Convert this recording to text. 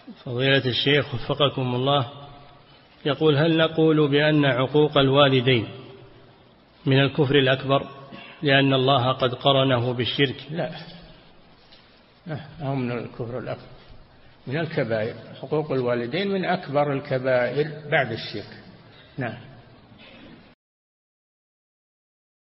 فضيلة الشيخ وفقكم الله، يقول: هل نقول بأن عقوق الوالدين من الكفر الأكبر لأن الله قد قرنه بالشرك؟ لا، هم من الكفر الأكبر، من الكبائر. حقوق الوالدين من أكبر الكبائر بعد الشرك. نعم.